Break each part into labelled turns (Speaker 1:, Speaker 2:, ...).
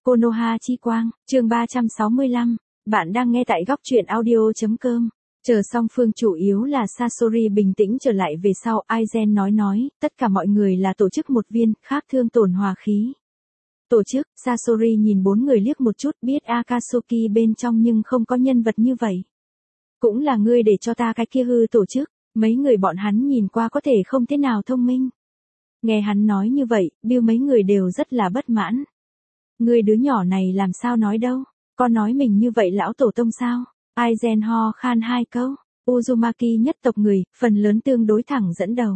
Speaker 1: Konoha Chi Quang, chương 365. Bạn đang nghe tại góc truyện audio.com. Chờ song phương chủ yếu là Sasori bình tĩnh trở lại về sau, Aizen nói, tất cả mọi người là tổ chức một viên, khác thương tổn hòa khí. Tổ chức, Sasori nhìn bốn người liếc một chút, biết Akatsuki bên trong nhưng không có nhân vật như vậy. Cũng là ngươi để cho ta cái kia hư tổ chức, mấy người bọn hắn nhìn qua có thể không thế nào thông minh. Nghe hắn nói như vậy, Bill mấy người đều rất là bất mãn. Ngươi đứa nhỏ này làm sao nói đâu, có nói mình như vậy lão tổ tông sao? Aizen ho khan hai câu, Uzumaki nhất tộc người, phần lớn tương đối thẳng dẫn đầu.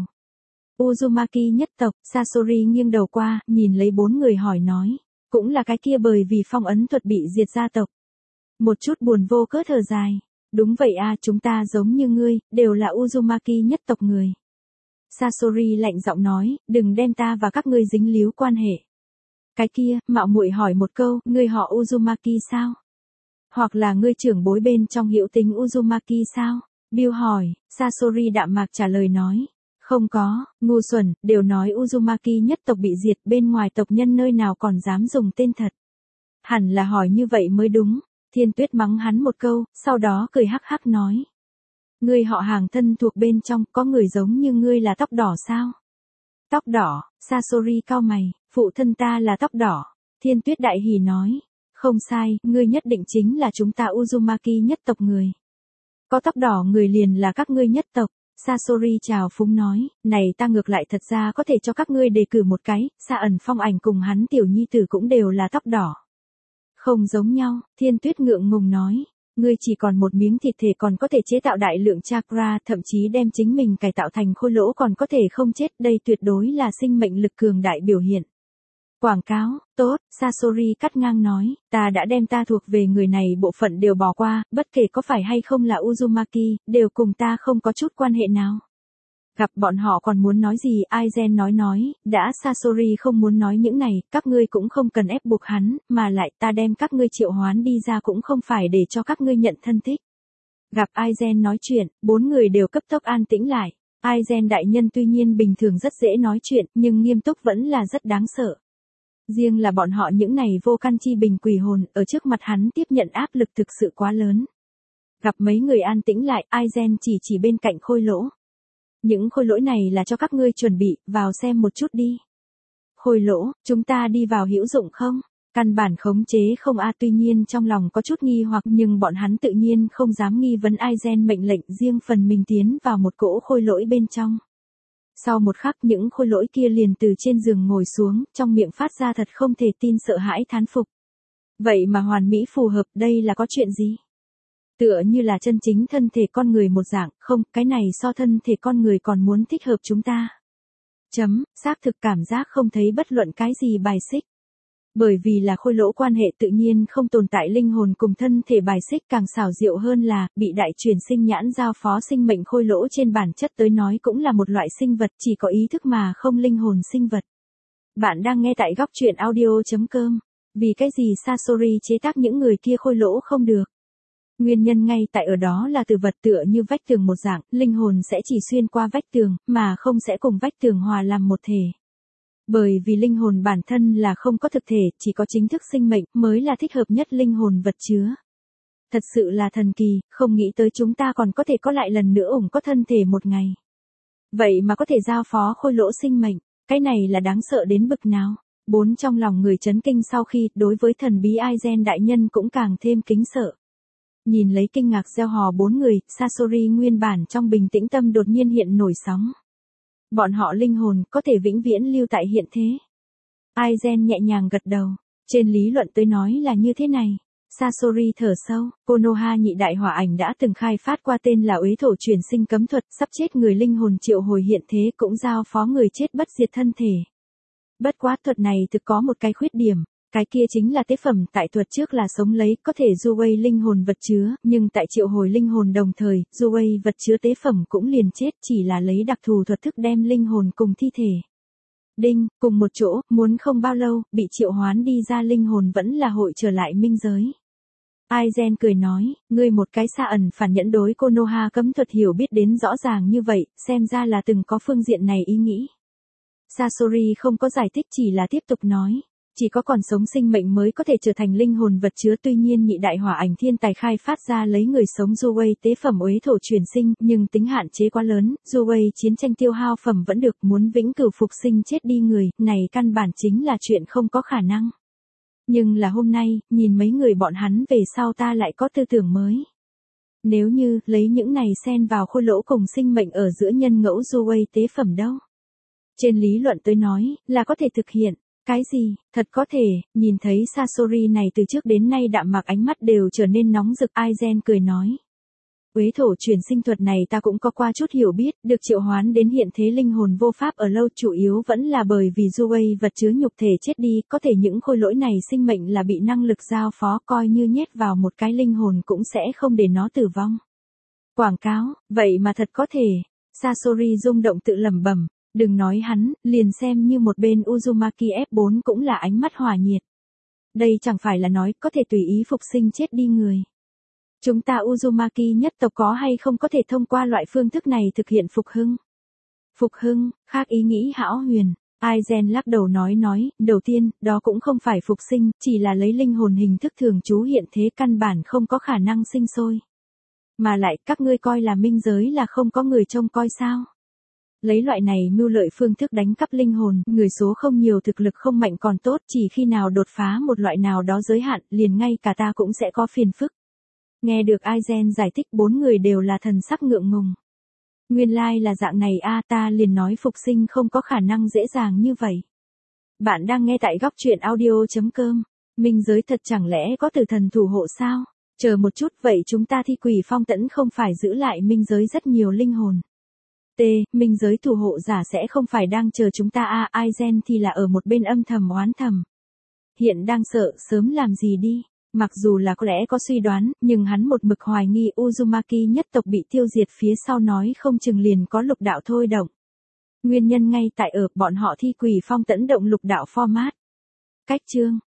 Speaker 1: Uzumaki nhất tộc, Sasori nghiêng đầu qua, nhìn lấy bốn người hỏi nói, cũng là cái kia bởi vì phong ấn thuật bị diệt gia tộc. Một chút buồn vô cớ thở dài, đúng vậy à, chúng ta giống như ngươi, đều là Uzumaki nhất tộc người. Sasori lạnh giọng nói, đừng đem ta và các ngươi dính líu quan hệ. Cái kia, mạo muội hỏi một câu, ngươi họ Uzumaki sao? Hoặc là ngươi trưởng bối bên trong hữu tính Uzumaki sao? Bill hỏi, Sasori đạm mạc trả lời nói, không có, ngu xuẩn, đều nói Uzumaki nhất tộc bị diệt, bên ngoài tộc nhân nơi nào còn dám dùng tên thật. Hẳn là hỏi như vậy mới đúng. Thiên Tuyết mắng hắn một câu, sau đó cười hắc hắc nói. Ngươi họ hàng thân thuộc bên trong, có người giống như ngươi là tóc đỏ sao? Tóc đỏ, Sasori cau mày, phụ thân ta là tóc đỏ. Thiên Tuyết đại hỉ nói, không sai, ngươi nhất định chính là chúng ta Uzumaki nhất tộc người. Có tóc đỏ người liền là các ngươi nhất tộc. Sasori chào phúng nói, này ta ngược lại thật ra có thể cho các ngươi đề cử một cái, Sa ẩn phong ảnh cùng hắn tiểu nhi tử cũng đều là tóc đỏ. Không giống nhau, Thiên Tuyết ngượng ngùng nói, ngươi chỉ còn một miếng thịt thể còn có thể chế tạo đại lượng chakra, thậm chí đem chính mình cải tạo thành khôi lỗ còn có thể không chết, đây tuyệt đối là sinh mệnh lực cường đại biểu hiện. Quảng cáo, tốt, Sasori cắt ngang nói, ta đã đem ta thuộc về người này bộ phận đều bỏ qua, bất kể có phải hay không là Uzumaki, đều cùng ta không có chút quan hệ nào. Gặp bọn họ còn muốn nói gì, Aizen nói, đã Sasori không muốn nói những này, các ngươi cũng không cần ép buộc hắn, mà lại ta đem các ngươi triệu hoán đi ra cũng không phải để cho các ngươi nhận thân thích. Gặp Aizen nói chuyện, bốn người đều cấp tốc an tĩnh lại. Aizen đại nhân tuy nhiên bình thường rất dễ nói chuyện, nhưng nghiêm túc vẫn là rất đáng sợ. Riêng là bọn họ những này vô căn chi bình quỷ hồn, ở trước mặt hắn tiếp nhận áp lực thực sự quá lớn. Gặp mấy người an tĩnh lại, Aizen chỉ bên cạnh khôi lỗ. Những khôi lỗi này là cho các ngươi chuẩn bị, vào xem một chút đi. Khôi lỗ, chúng ta đi vào hữu dụng không? Căn bản khống chế không a, tuy nhiên trong lòng có chút nghi hoặc nhưng bọn hắn tự nhiên không dám nghi vấn Aizen mệnh lệnh, riêng phần mình tiến vào một cỗ khôi lỗi bên trong. Sau một khắc những khôi lỗi kia liền từ trên giường ngồi xuống, trong miệng phát ra thật không thể tin sợ hãi thán phục. Vậy mà hoàn mỹ phù hợp, đây là có chuyện gì? Tựa như là chân chính thân thể con người một dạng, không, cái này so thân thể con người còn muốn thích hợp chúng ta. Xác thực cảm giác không thấy bất luận cái gì bài xích. Bởi vì là khôi lỗ quan hệ tự nhiên không tồn tại linh hồn cùng thân thể bài xích, càng xảo diệu hơn là, bị đại truyền sinh nhãn giao phó sinh mệnh khôi lỗ trên bản chất tới nói cũng là một loại sinh vật chỉ có ý thức mà không linh hồn sinh vật. Bạn đang nghe tại góc truyện audio.com. Vì cái gì Sasori chế tác những người kia khôi lỗ không được? Nguyên nhân ngay tại ở đó là từ vật tựa như vách tường một dạng, linh hồn sẽ chỉ xuyên qua vách tường, mà không sẽ cùng vách tường hòa làm một thể. Bởi vì linh hồn bản thân là không có thực thể, chỉ có chính thức sinh mệnh mới là thích hợp nhất linh hồn vật chứa. Thật sự là thần kỳ, không nghĩ tới chúng ta còn có thể có lại lần nữa có thân thể một ngày. Vậy mà có thể giao phó khôi lỗ sinh mệnh, cái này là đáng sợ đến bực nào. Bốn trong lòng người chấn kinh sau khi, đối với thần bí Aizen đại nhân cũng càng thêm kính sợ. Nhìn lấy kinh ngạc gieo hò bốn người, Sasori nguyên bản trong bình tĩnh tâm đột nhiên hiện nổi sóng. Bọn họ linh hồn có thể vĩnh viễn lưu tại hiện thế. Aizen nhẹ nhàng gật đầu. Trên lý luận tới nói là như thế này. Sasori thở sâu, Konoha nhị đại hỏa ảnh đã từng khai phát qua tên là uế thổ truyền sinh cấm thuật, sắp chết người linh hồn triệu hồi hiện thế cũng giao phó người chết bất diệt thân thể. Bất quá thuật này thực có một cái khuyết điểm. Cái kia chính là tế phẩm, tại thuật trước là sống lấy, có thể Zuwei linh hồn vật chứa, nhưng tại triệu hồi linh hồn đồng thời, Zuwei vật chứa tế phẩm cũng liền chết, chỉ là lấy đặc thù thuật thức đem linh hồn cùng thi thể. Đinh, cùng một chỗ, muốn không bao lâu, bị triệu hoán đi ra linh hồn vẫn là hội trở lại minh giới. Aizen cười nói, ngươi một cái Sa ẩn phản nhẫn đối Konoha cấm thuật hiểu biết đến rõ ràng như vậy, xem ra là từng có phương diện này ý nghĩ. Sasori không có giải thích chỉ là tiếp tục nói. Chỉ có còn sống sinh mệnh mới có thể trở thành linh hồn vật chứa, tuy nhiên nhị đại hỏa ảnh thiên tài khai phát ra lấy người sống Duwei tế phẩm uế thổ truyền sinh, nhưng tính hạn chế quá lớn, Duwei chiến tranh tiêu hao phẩm vẫn được, muốn vĩnh cửu phục sinh chết đi người, này căn bản chính là chuyện không có khả năng. Nhưng là hôm nay, nhìn mấy người bọn hắn về sau ta lại có tư tưởng mới. Nếu như, lấy những này xen vào khôi lỗ cùng sinh mệnh ở giữa nhân ngẫu Duwei tế phẩm đâu. Trên lý luận tới nói, là có thể thực hiện. Cái gì, thật có thể, nhìn thấy Sasori này từ trước đến nay đạm mạc ánh mắt đều trở nên nóng rực, Aizen cười nói. Uế thổ truyền sinh thuật này ta cũng có qua chút hiểu biết, được triệu hoán đến hiện thế linh hồn vô pháp ở lâu, chủ yếu vẫn là bởi vì Duwei vật chứa nhục thể chết đi, có thể những khôi lỗi này sinh mệnh là bị năng lực giao phó, coi như nhét vào một cái linh hồn cũng sẽ không để nó tử vong. Quảng cáo, vậy mà thật có thể, Sasori rung động tự lẩm bẩm. Đừng nói hắn, liền xem như một bên Uzumaki F4 cũng là ánh mắt hòa nhiệt. Đây chẳng phải là nói có thể tùy ý phục sinh chết đi người. Chúng ta Uzumaki nhất tộc có hay không có thể thông qua loại phương thức này thực hiện phục hưng? Phục hưng, khác ý nghĩ hão huyền. Aizen lắc đầu nói, đầu tiên, đó cũng không phải phục sinh, chỉ là lấy linh hồn hình thức thường trú hiện thế, căn bản không có khả năng sinh sôi. Mà lại, các ngươi coi là minh giới là không có người trông coi sao? Lấy loại này mưu lợi phương thức đánh cắp linh hồn, người số không nhiều thực lực không mạnh còn tốt, chỉ khi nào đột phá một loại nào đó giới hạn, liền ngay cả ta cũng sẽ có phiền phức. Nghe được Aizen giải thích, bốn người đều là thần sắc ngượng ngùng. Nguyên lai là dạng này a, ta liền nói phục sinh không có khả năng dễ dàng như vậy. Bạn đang nghe tại góc truyện audio.com. Minh giới thật chẳng lẽ có tử thần thủ hộ sao? Chờ một chút, vậy chúng ta thi quỷ phong tẫn không phải giữ lại minh giới rất nhiều linh hồn. Minh giới thủ hộ giả sẽ không phải đang chờ chúng ta a, Aizen thì là ở một bên âm thầm oán thầm. Hiện đang sợ, sớm làm gì đi. Mặc dù là có lẽ có suy đoán, nhưng hắn một mực hoài nghi Uzumaki nhất tộc bị tiêu diệt phía sau nói không chừng liền có lục đạo thôi động. Nguyên nhân ngay tại ở bọn họ thi quỷ phong tẫn động lục đạo format. Cách chương